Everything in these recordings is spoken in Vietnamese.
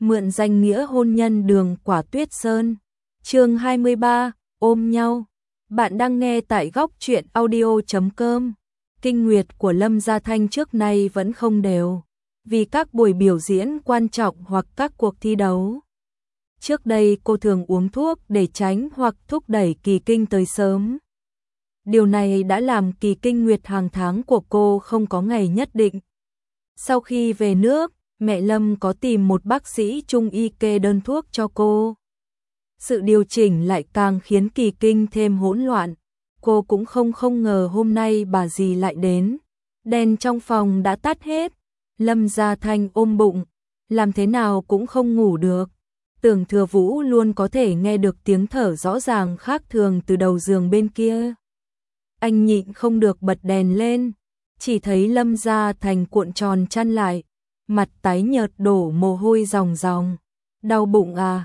mượn danh nghĩa hôn nhân Đường Quả Tuyết Sơn. Chương 23, ôm nhau. Bạn đang nghe tại góc truyện audio.com. Kinh nguyệt của Lâm Gia Thanh trước nay vẫn không đều, vì các buổi biểu diễn quan trọng hoặc các cuộc thi đấu. Trước đây cô thường uống thuốc để tránh hoặc thúc đẩy kỳ kinh tới sớm. Điều này đã làm kỳ kinh nguyệt hàng tháng của cô không có ngày nhất định. Sau khi về nước, mẹ Lâm có tìm một bác sĩ trung y kê đơn thuốc cho cô. Sự điều chỉnh lại càng khiến kỳ kinh thêm hỗn loạn. Cô cũng không ngờ hôm nay bà dì lại đến. Đèn trong phòng đã tắt hết. Lâm Gia Thanh ôm bụng, làm thế nào cũng không ngủ được. Tưởng Thừa Vũ luôn có thể nghe được tiếng thở rõ ràng khác thường từ đầu giường bên kia. Anh nhịn không được bật đèn lên, chỉ thấy Lâm Gia Thành cuộn tròn chăn lại, mặt tái nhợt đổ mồ hôi ròng ròng. Đau bụng à?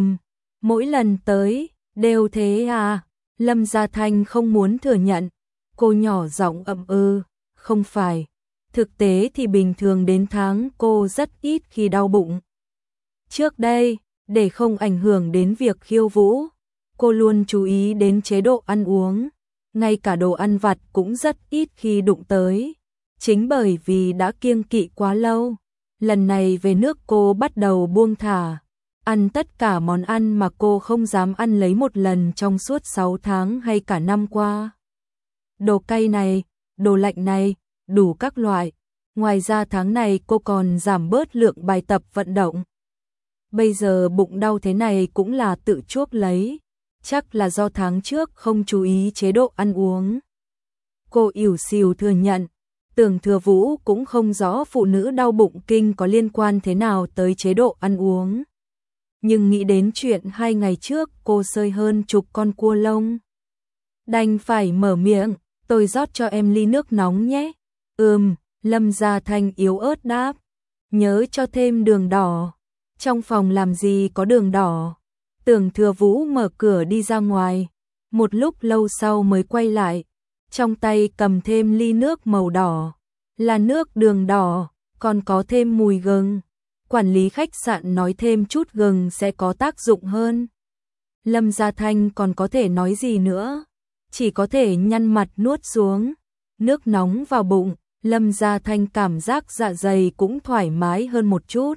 Mỗi lần tới, đều thế à? Lâm Gia Thanh không muốn thừa nhận, cô nhỏ giọng không phải. Thực tế thì bình thường đến tháng cô rất ít khi đau bụng. Trước đây, để không ảnh hưởng đến việc khiêu vũ, cô luôn chú ý đến chế độ ăn uống, ngay cả đồ ăn vặt cũng rất ít khi đụng tới. Chính bởi vì đã kiêng kỵ quá lâu, lần này về nước cô bắt đầu buông thả, ăn tất cả món ăn mà cô không dám ăn lấy một lần trong suốt 6 tháng hay cả năm qua. Đồ cay này, đồ lạnh này, đủ các loại. Ngoài ra tháng này cô còn giảm bớt lượng bài tập vận động. Bây giờ bụng đau thế này cũng là tự chuốc lấy, chắc là do tháng trước không chú ý chế độ ăn uống. Cô ỉu xìu thừa nhận, Tưởng Thừa Vũ cũng không rõ phụ nữ đau bụng kinh có liên quan thế nào tới chế độ ăn uống. Nhưng nghĩ đến chuyện 2 ngày trước cô sơi hơn chục con cua lông, đành phải mở miệng, tôi rót cho em ly nước nóng nhé. Lâm Gia Thanh yếu ớt đáp, nhớ cho thêm đường đỏ. Trong phòng làm gì có đường đỏ. Tưởng Thừa Vũ mở cửa đi ra ngoài, một lúc lâu sau mới quay lại, trong tay cầm thêm ly nước màu đỏ, là nước đường đỏ, còn có thêm mùi gừng. Quản lý khách sạn nói thêm chút gừng sẽ có tác dụng hơn. Lâm Gia Thanh còn có thể nói gì nữa, chỉ có thể nhăn mặt nuốt xuống. Nước nóng vào bụng, Lâm Gia Thanh cảm giác dạ dày cũng thoải mái hơn một chút,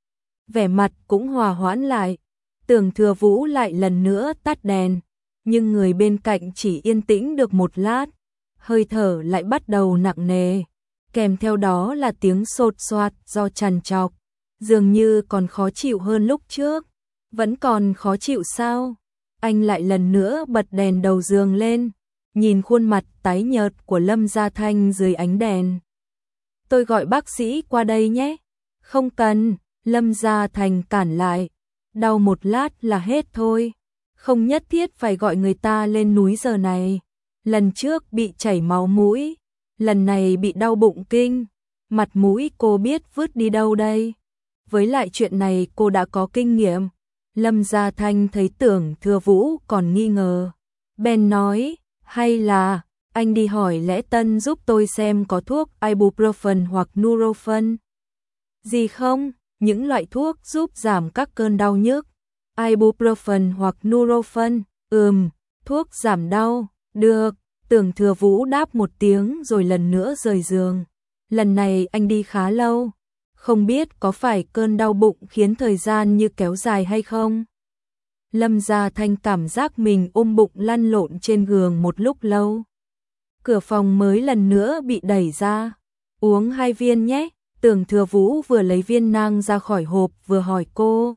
vẻ mặt cũng hòa hoãn lại. Tưởng Thừa Vũ lại lần nữa tắt đèn, nhưng người bên cạnh chỉ yên tĩnh được một lát, hơi thở lại bắt đầu nặng nề, kèm theo đó là tiếng sột soạt do trằn trọc, dường như còn khó chịu hơn lúc trước. Vẫn còn khó chịu sao? Anh lại lần nữa bật đèn đầu giường lên, nhìn khuôn mặt tái nhợt của Lâm Gia Thanh dưới ánh đèn. Tôi gọi bác sĩ qua đây nhé. Không cần, Lâm Gia Thành cản lại. Đau một lát là hết thôi, không nhất thiết phải gọi người ta lên núi giờ này. Lần trước bị chảy máu mũi, lần này bị đau bụng kinh, mặt mũi cô biết vứt đi đâu đây. Với lại chuyện này cô đã có kinh nghiệm. Lâm Gia Thanh thấy Tưởng Thừa Vũ còn nghi ngờ, bèn nói, hay là anh đi hỏi Lẽ Tân giúp tôi xem có thuốc ibuprofen hoặc nurofen gì không, những loại thuốc giúp giảm các cơn đau nhức. Ibuprofen hoặc nurofen, thuốc giảm đau, được. Tưởng Thừa Vũ đáp một tiếng rồi lần nữa rời giường. Lần này anh đi khá lâu, không biết có phải cơn đau bụng khiến thời gian như kéo dài hay không. Lâm Gia Thanh cảm giác mình ôm bụng lăn lộn trên giường một lúc lâu. Cửa phòng mới lần nữa bị đẩy ra. Uống 2 viên nhé. Tưởng Thừa Vũ vừa lấy viên nang ra khỏi hộp vừa hỏi cô.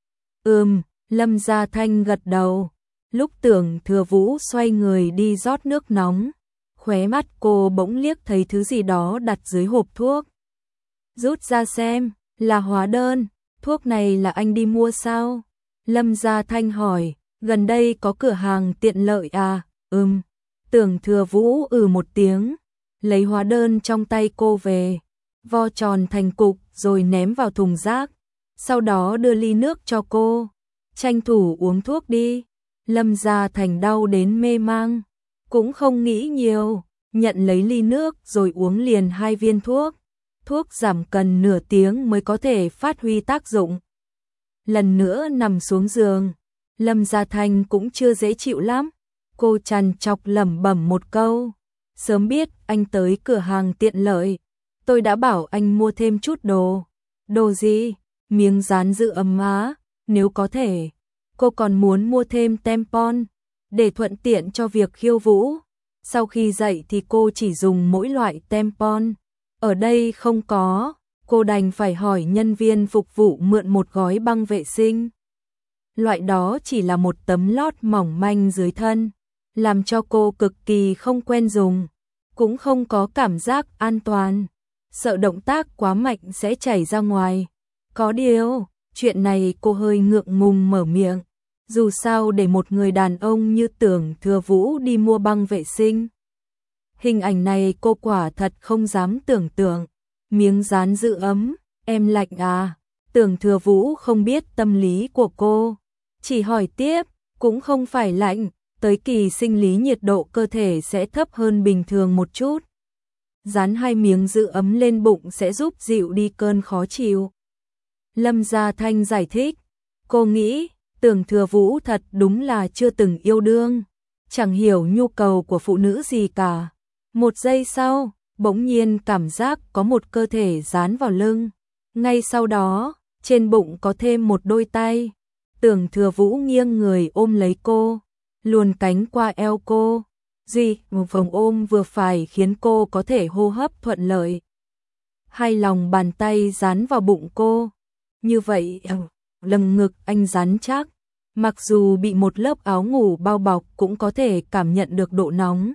Lâm Gia Thanh gật đầu. Lúc Tưởng Thừa Vũ xoay người đi rót nước nóng, khóe mắt cô bỗng liếc thấy thứ gì đó đặt dưới hộp thuốc. Rút ra xem, là hóa đơn. Thuốc này là anh đi mua sao? Lâm Gia Thanh hỏi, gần đây có cửa hàng tiện lợi à? Tưởng Thừa Vũ một tiếng, lấy hóa đơn trong tay cô về, vo tròn thành cục rồi ném vào thùng rác, sau đó đưa ly nước cho cô, tranh thủ uống thuốc đi. Lâm Gia Thành đau đến mê mang, cũng không nghĩ nhiều, nhận lấy ly nước rồi uống liền 2 viên thuốc. Thuốc giảm cần nửa tiếng mới có thể phát huy tác dụng. lần nữa nằm xuống giường. Lâm Gia Thanh cũng chưa dễ chịu lắm. Cô trằn trọc lẩm bẩm một câu. Sớm biết anh tới cửa hàng tiện lợi, tôi đã bảo anh mua thêm chút đồ. Đồ gì? Miếng dán giữ ấm á, nếu có thể. Cô còn muốn mua thêm tampon, để thuận tiện cho việc khiêu vũ. Sau khi dậy thì cô chỉ dùng mỗi loại tampon. Ở đây không có, cô đành phải hỏi nhân viên phục vụ mượn một gói băng vệ sinh. Loại đó chỉ là một tấm lót mỏng manh dưới thân, làm cho cô cực kỳ không quen dùng, cũng không có cảm giác an toàn, sợ động tác quá mạnh sẽ chảy ra ngoài. Có điều, chuyện này cô hơi ngượng ngùng mở miệng, dù sao để một người đàn ông như Tưởng Thừa Vũ đi mua băng vệ sinh. Hình ảnh này cô quả thật không dám tưởng tượng. Miếng dán giữ ấm, em lạnh à? Tưởng Thừa Vũ không biết tâm lý của cô, chỉ hỏi tiếp, cũng không phải lạnh, tới kỳ sinh lý nhiệt độ cơ thể sẽ thấp hơn bình thường một chút. Dán 2 miếng giữ ấm lên bụng sẽ giúp dịu đi cơn khó chịu. Lâm Gia Thanh giải thích, cô nghĩ Tưởng Thừa Vũ thật đúng là chưa từng yêu đương, chẳng hiểu nhu cầu của phụ nữ gì cả. Một giây sau, bỗng nhiên cảm giác có một cơ thể dán vào lưng. Ngay sau đó, trên bụng có thêm một đôi tay. Tưởng Thừa Vũ nghiêng người ôm lấy cô, luồn cánh qua eo cô. Một vòng ôm vừa phải khiến cô có thể hô hấp thuận lợi. Hai lòng bàn tay dán vào bụng cô. Như vậy, lồng ngực anh rắn chắc. Mặc dù bị một lớp áo ngủ bao bọc cũng có thể cảm nhận được độ nóng.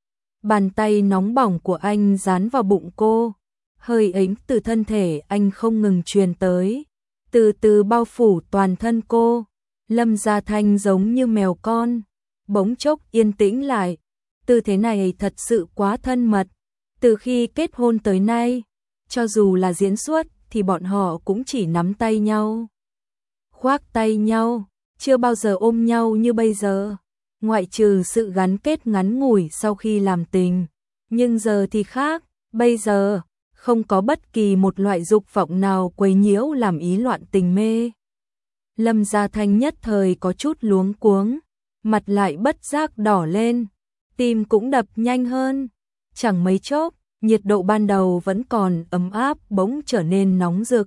Bàn tay nóng bỏng của anh dán vào bụng cô. Hơi ấm từ thân thể anh không ngừng truyền tới, từ từ bao phủ toàn thân cô. Lâm Gia Thanh giống như mèo con, bỗng chốc yên tĩnh lại. Tư thế này thật sự quá thân mật. Từ khi kết hôn tới nay, cho dù là diễn xuất thì bọn họ cũng chỉ nắm tay nhau, khoác tay nhau, chưa bao giờ ôm nhau như bây giờ. Ngoại trừ sự gắn kết ngắn ngủi sau khi làm tình. Nhưng giờ thì khác, bây giờ không có bất kỳ một loại dục vọng nào quấy nhiễu làm ý loạn tình mê. Lâm Gia Thanh nhất thời có chút luống cuống, mặt lại bất giác đỏ lên, tim cũng đập nhanh hơn. Chẳng mấy chốc, nhiệt độ ban đầu vẫn còn ấm áp bỗng trở nên nóng rực.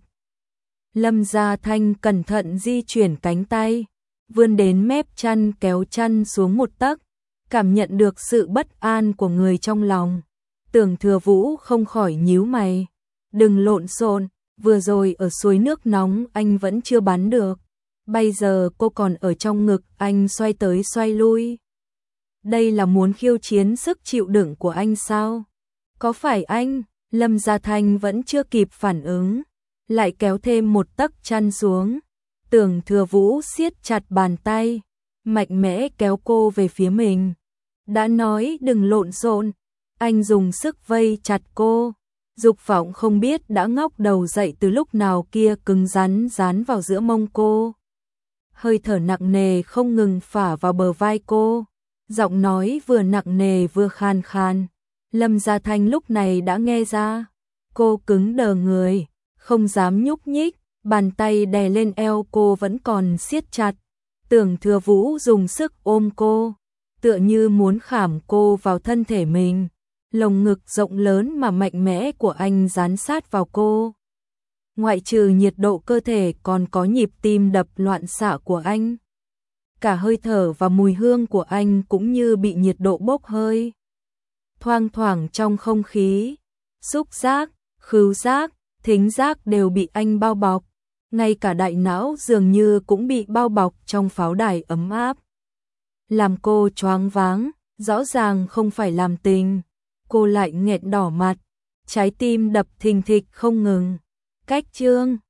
Lâm Gia Thanh cẩn thận di chuyển cánh tay, vươn đến mép chăn kéo chăn xuống một tấc, cảm nhận được sự bất an của người trong lòng. Tưởng Thừa Vũ không khỏi nhíu mày, đừng lộn xộn, vừa rồi ở suối nước nóng anh vẫn chưa bắn được, bây giờ cô còn ở trong ngực anh xoay tới xoay lui. Đây là muốn khiêu chiến sức chịu đựng của anh sao? Có phải anh? Lâm Gia Thanh vẫn chưa kịp phản ứng, lại kéo thêm một tấc chăn xuống. Tưởng Thừa Vũ siết chặt bàn tay, mạnh mẽ kéo cô về phía mình. Đã nói đừng lộn xộn, anh dùng sức vây chặt cô. Dục vọng không biết đã ngóc đầu dậy từ lúc nào kia cứng rắn dán vào giữa mông cô. Hơi thở nặng nề không ngừng phả vào bờ vai cô, giọng nói vừa nặng nề vừa khan khan. Lâm Gia Thanh lúc này đã nghe ra, cô cứng đờ người, không dám nhúc nhích. Bàn tay đè lên eo cô vẫn còn siết chặt. Tưởng Thừa Vũ dùng sức ôm cô, tựa như muốn khảm cô vào thân thể mình. Lồng ngực rộng lớn mà mạnh mẽ của anh dán sát vào cô. Ngoại trừ nhiệt độ cơ thể còn có nhịp tim đập loạn xạ của anh. Cả hơi thở và mùi hương của anh cũng như bị nhiệt độ bốc hơi. Thoang thoảng trong không khí, xúc giác, khứu giác, thính giác đều bị anh bao bọc. Ngay cả đại não dường như cũng bị bao bọc trong pháo đài ấm áp. Làm cô choáng váng, rõ ràng không phải làm tình. Cô lại nghẹn đỏ mặt, trái tim đập thình thịch không ngừng. Cách chương